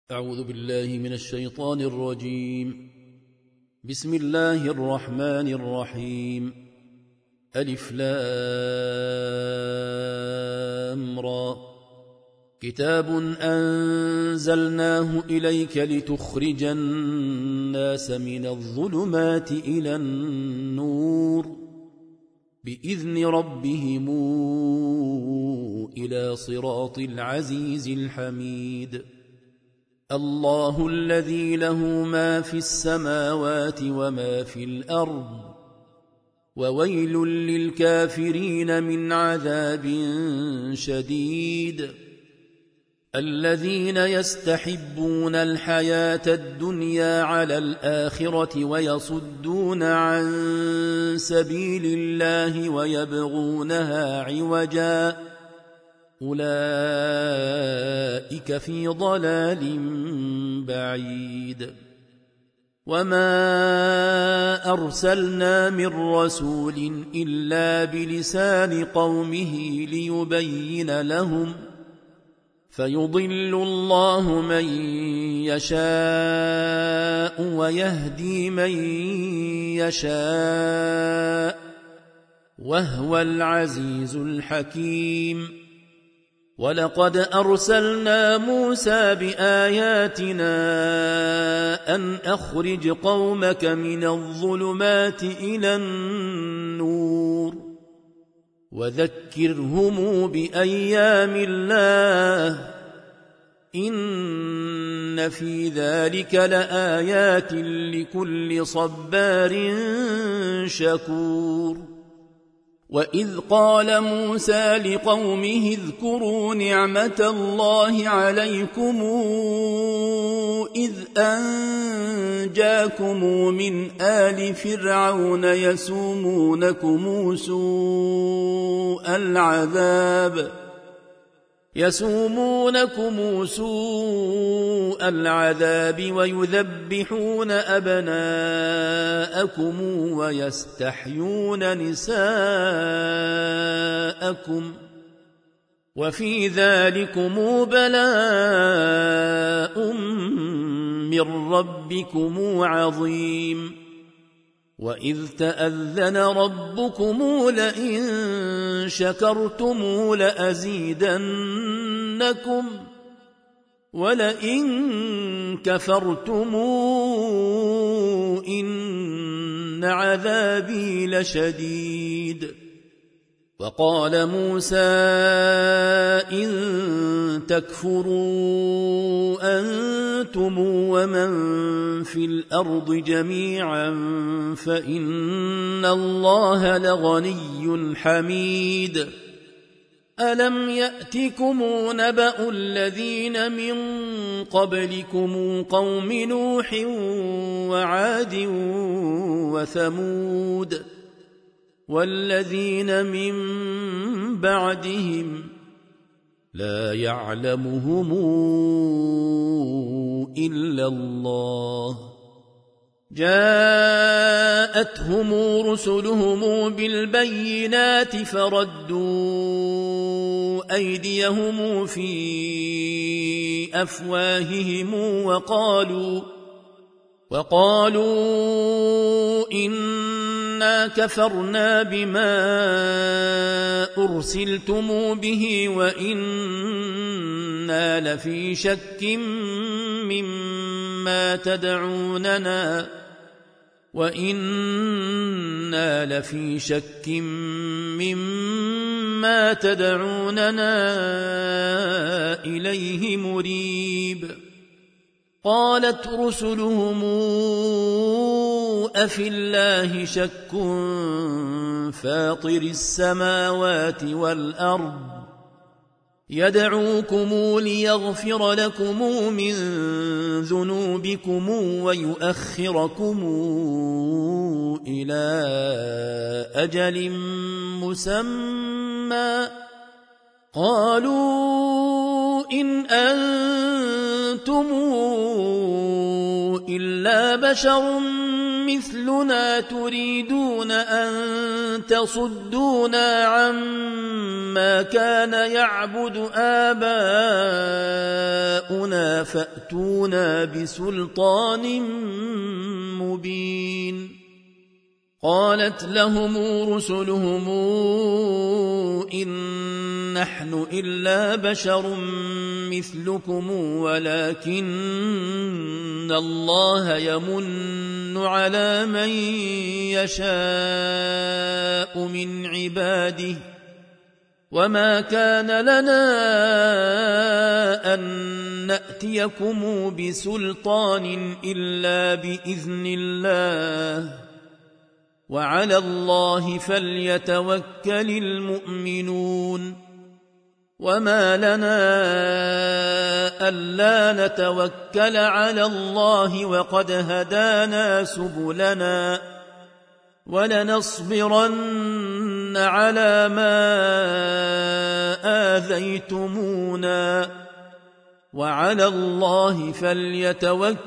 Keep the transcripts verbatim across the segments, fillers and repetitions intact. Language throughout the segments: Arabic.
أعوذ بالله من الشيطان الرجيم. بسم الله الرحمن الرحيم. ألف لام را. كتاب أنزلناه إليك لتخرج الناس من الظلمات إلى النور بإذن ربهم إلى صراط العزيز الحميد. الله الذي له ما في السماوات وما في الأرض وويل للكافرين من عذاب شديد. الذين يستحبون الحياة الدنيا على الآخرة ويصدون عن سبيل الله ويبغونها عوجا أولئك في ضلال بعيد. وما أرسلنا من رسول إلا بلسان قومه ليبين لهم فيضل الله من يشاء ويهدي من يشاء وهو العزيز الحكيم. ولقد أرسلنا موسى بآياتنا أن أخرج قومك من الظلمات إلى النور وذكرهم بأيام الله إن في ذلك لآيات لكل صبار شكور. وإذ قال موسى لقومه اذكروا نعمة الله عليكم إذ أنجاكم من آل فرعون يسومونكم سوء العذاب يسومونكم سوء العذاب ويذبحون أبناءكم ويستحيون نساءكم وفي ذلكم بلاء من ربكم عظيم. وإذ تأذن ربكم لئن شكرتم لأزيدنكم ولئن كفرتم إن عذابي لشديد. وقال موسى إن تكفروا أنتم ومن في الأرض جميعا فإن الله لغني حميد. ألم يأتكم نبأ الذين من قبلكم قوم نوح وعاد وثمود والذين من بعدهم لا يعلمهم إلا الله جاءتهم رسلهم بالبينات فردوا أيديهم في أفواههم وقالوا وقالوا إنا كفرنا بما أرسلتم به وإنا لفي شك مما تدعوننا وإنا لفي شك مما تدعوننا إليه مريب. قالت رسلهم أفي الله شك فاطر السماوات والأرض يدعوكم ليغفر لكم من ذنوبكم ويؤخركم إلى أجل مسمى قالوا إن أنتم إلا بشر مثلنا تريدون أن تصدونا عما كان يعبد آباؤنا فأتونا بسلطان مبين. قالت لهم رسلهم إن نحن إلا بشر مثلكم ولكن الله يمن على من يشاء من عباده وما كان لنا أن نأتيكم بسلطان إلا بإذن الله وعلى الله فليتوكل المؤمنون. وما لنا ألا نتوكل على الله وقد هدانا سبلنا ولنصبرن على ما آذيتمونا وعلى الله فليتوكل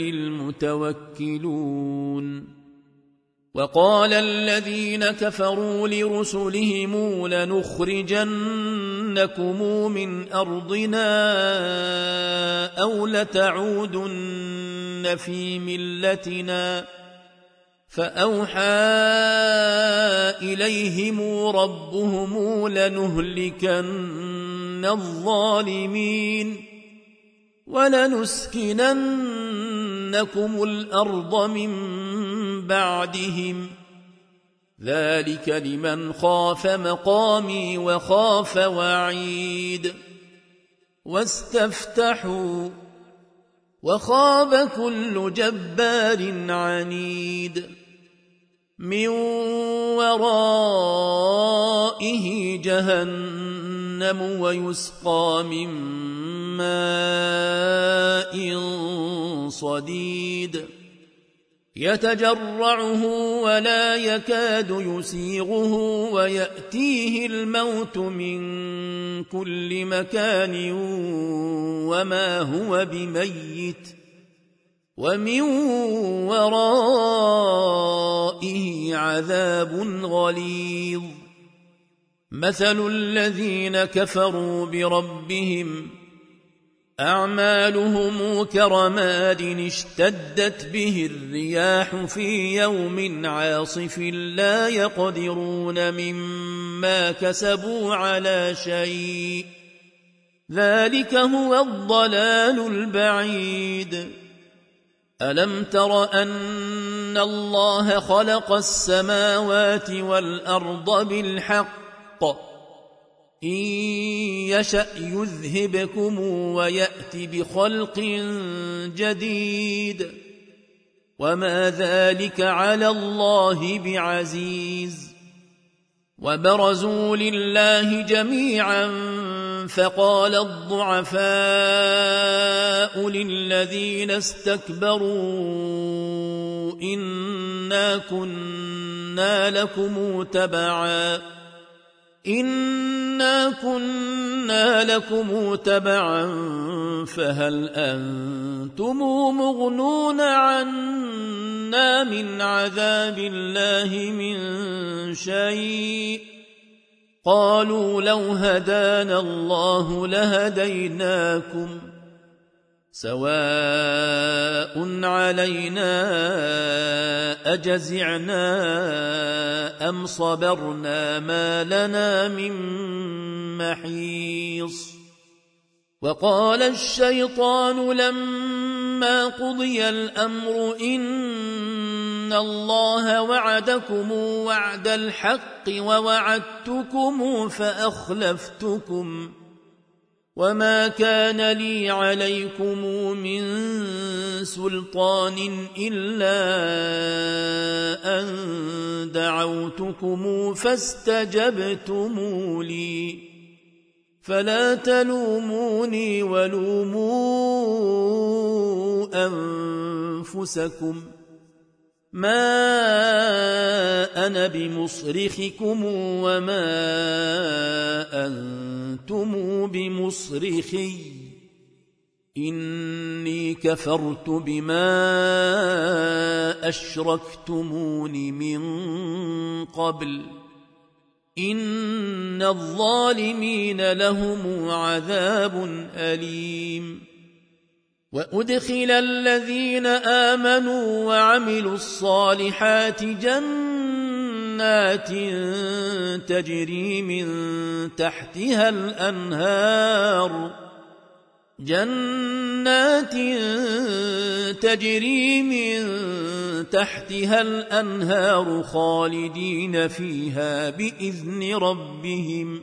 المتوكلون. وقال الذين كفروا لرسلهم لنخرجنكم من أرضنا أو لتعودن في ملتنا فأوحى إليهم ربهم لنهلكن الظالمين ولنسكننكم الأرض من بعدهم ذلك لمن خاف مقامي وخاف وعيد. واستفتحوا وخاب كل جبار عنيد من ورائه جهنم ويسقى من ماء صديد يتجرعه ولا يكاد يسيغه ويأتيه الموت من كل مكان وما هو بميت ومن ورائه عذاب غليظ. مثل الذين كفروا بربهم أعمالهم كرماد اشتدت به الرياح في يوم عاصف لا يقدرون مما كسبوا على شيء ذلك هو الضلال البعيد. ألم تر أن الله خلق السماوات والأرض بالحق إن يشأ يذهبكم ويأت بخلق جديد وما ذلك على الله بعزيز. وبرزوا لله جميعا فقال الضعفاء للذين استكبروا إنا كنا لكم تبعا إنا كنا لكم تبعا فهل أنتم مغنون عنا من عذاب الله من شيء قالوا لو هدانا الله لهديناكم سواء علينا أجزعنا أم صبرنا ما لنا من محيص. وقال الشيطان لما قضي الأمر إن الله وعدكم وعد الحق ووعدتكم فأخلفتكم وما كان لي عليكم من سلطان إلا أن دعوتكم فاستجبتم لي فلا تلوموني ولوموا أنفسكم ما أنا بمصرخكم وما أنتم بمصرخي إني كفرت بما أشركتمون من قبل إن الظالمين لهم عذاب أليم وأدخل الذين آمنوا وعملوا الصالحات جنات تجري من تحتها الأنهار جنات تجري من تحتها الأنهار خالدين فيها بإذن ربهم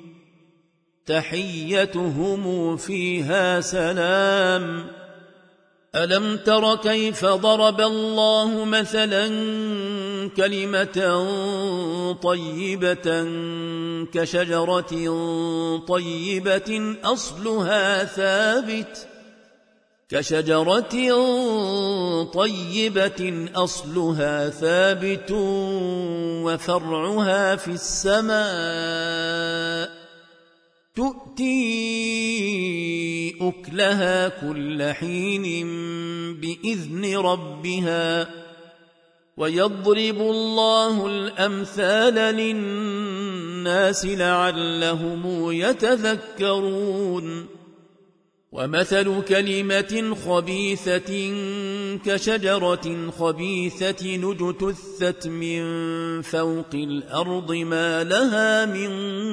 تحيتهم فيها سلام ألم تر كيف ضرب الله مثلا كلمة طيبة كشجرة طيبة أصلها ثابت كشجرة طيبة أصلها ثابت وفرعها في السماء تؤتي أكلها كل حين بإذن ربها ويضرب الله الأمثال للناس لعلهم يتذكرون ومثل كلمة خبيثة كشجرة خبيثة اجتثت من فوق الأرض ما لها من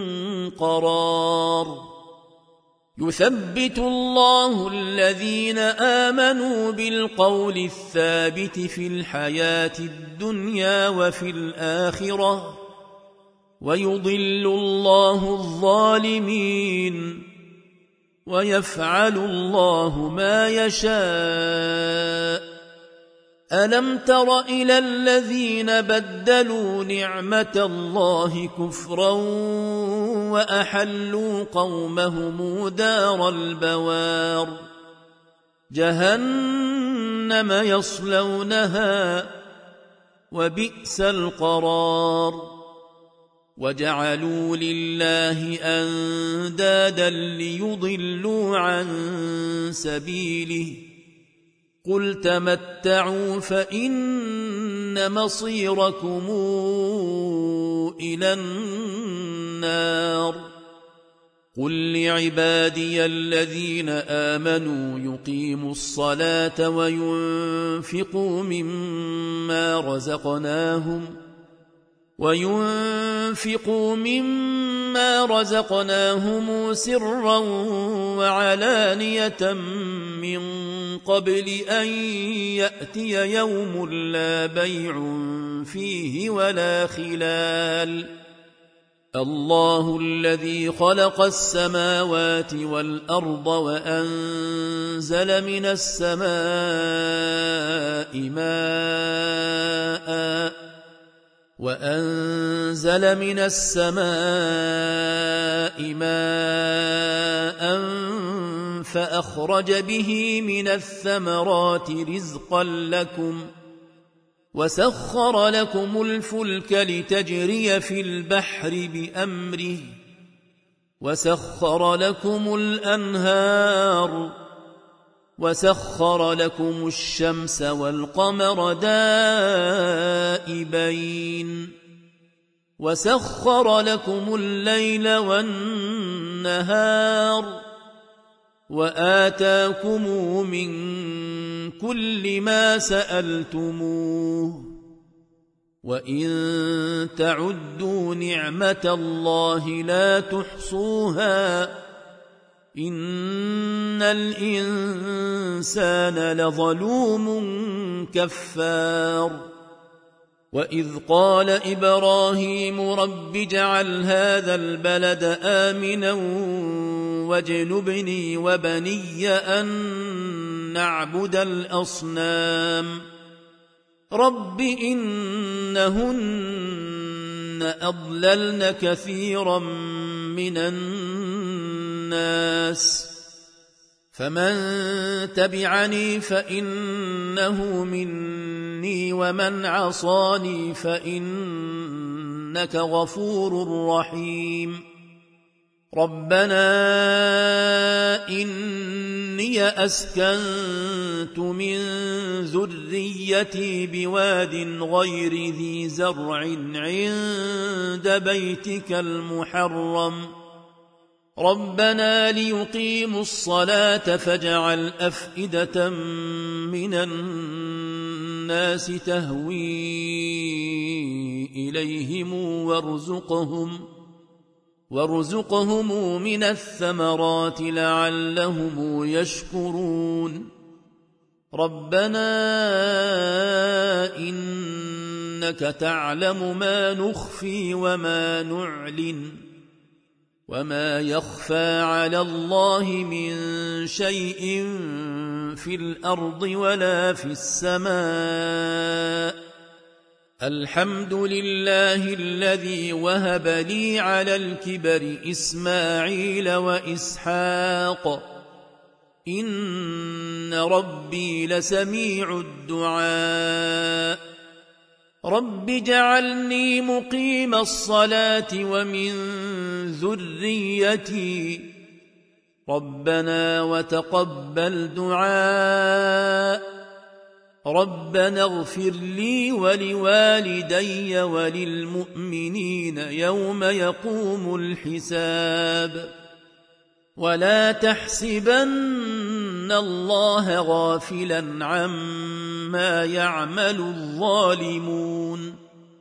قرار يثبت الله الذين آمنوا بالقول الثابت في الحياة الدنيا وفي الآخرة ويضل الله الظالمين ويفعل الله ما يشاء ألم تر إلى الذين بدلوا نعمة الله كفرا وأحلوا قومهم دار البوار جهنم يصلونها وبئس القرار وجعلوا لله أندادا ليضلوا عن سبيله قل تمتعوا فإن مصيركم إلى النار قل لعبادي الذين آمنوا يقيموا الصلاة وينفقوا مما رزقناهم وينفقوا مما رزقناهم سرا وعلانية من قبل أن يأتي يوم لا بيع فيه ولا خلال الله الذي خلق السماوات والأرض وأنزل من السماء ماءً وأنزل من السماء ماء فأخرج به من الثمرات رزقا لكم وسخر لكم الفلك لتجري في البحر بأمره وسخر لكم الأنهار وسخر لكم الشمس والقمر دائبين وسخر لكم الليل والنهار وآتاكم من كل ما سألتموه وإن تعدوا نعمة الله لا تحصوها إن الإنسان لظلوم كفار وإذ قال إبراهيم رب اجعل هذا البلد آمنا واجنبني وبني أن نعبد الأصنام رب إنهن أضللن كثيرا من الناس فمن تبعني فإنه مني ومن عصاني فإنك غفور رحيم ربنا إن إني أسكنت من ذريتي بواد غير ذي زرع عند بيتك المحرم ربنا ليقيموا الصلاة فاجعل أفئدة من الناس تهوي إليهم وارزقهم وارزقهم من الثمرات لعلهم يشكرون ربنا إنك تعلم ما نخفي وما نعلن وما يخفى على الله من شيء في الأرض ولا في السماء الحمد لله الذي وهب لي على الكبر إسماعيل وإسحاق إن ربي لسميع الدعاء رب اجعلني مقيم الصلاة ومن ذريتي ربنا وتقبل دعاء ربنا اغفر لي ولوالدي وللمؤمنين يوم يقوم الحساب ولا تحسبن الله غافلا عما يعمل الظالمون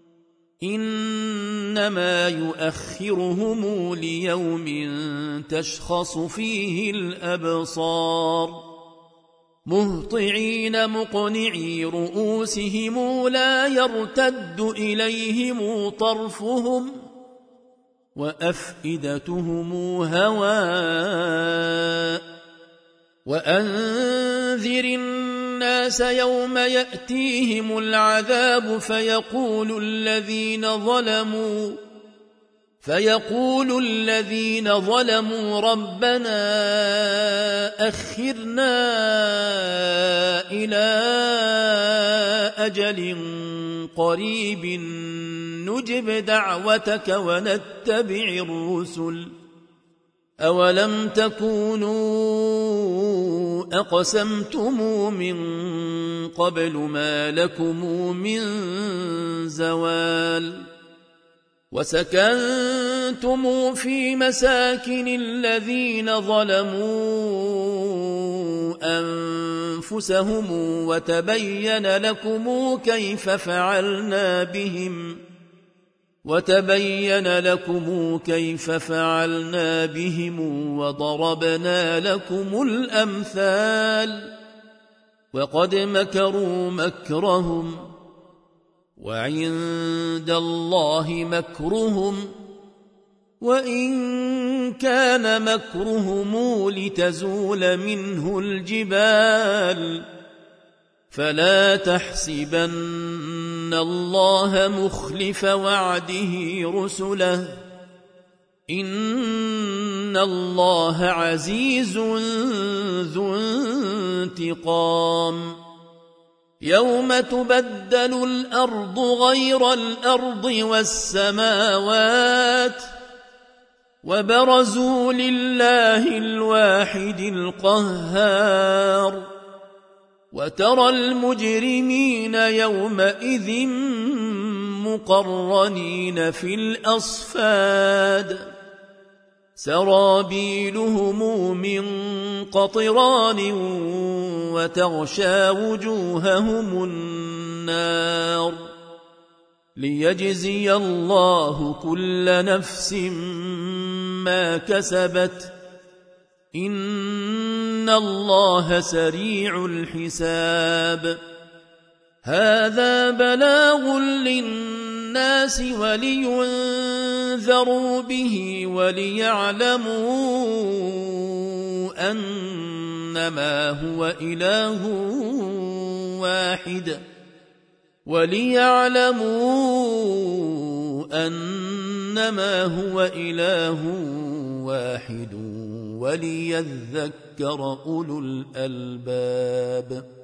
إنما يؤخرهم ليوم تشخص فيه الأبصار مهطعين مقنعي رؤوسهم لا يرتد إليهم طرفهم وأفئدتهم هواء وأنذر الناس يوم يأتيهم العذاب فيقول الذين ظلموا فيقول الذين ظلموا ربنا أخرنا إلى أجل قريب نجب دعوتك ونتبع الرسل أولم تكونوا أقسمتم من قبل ما لكم من زوال وسكنتم في مساكن الذين ظلموا أنفسهم وتبين لكم كيف فعلنا بهم وتبين لكم كيف فعلنا بهم وضربنا لكم الأمثال وقد مكروا مكرهم وعند الله مكرهم وإن كان مكرهم لتزول منه الجبال فلا تحسبن الله مخلف وعده رسله إن الله عزيز ذو انتقام يوم تبدل الأرض غير الأرض والسماوات وبرزوا لله الواحد القهار وترى المجرمين يومئذ مقرنين في الأصفاد سرابيلهم من قطران وتغشى وجوههم النار ليجزي الله كل نفس ما كسبت إن الله سريع الحساب هذا بلاغ للناس ولينذروا به وليعلموا أنما هو إله واحد وليعلموا أنما هو إله واحد وليذكر أولو الألباب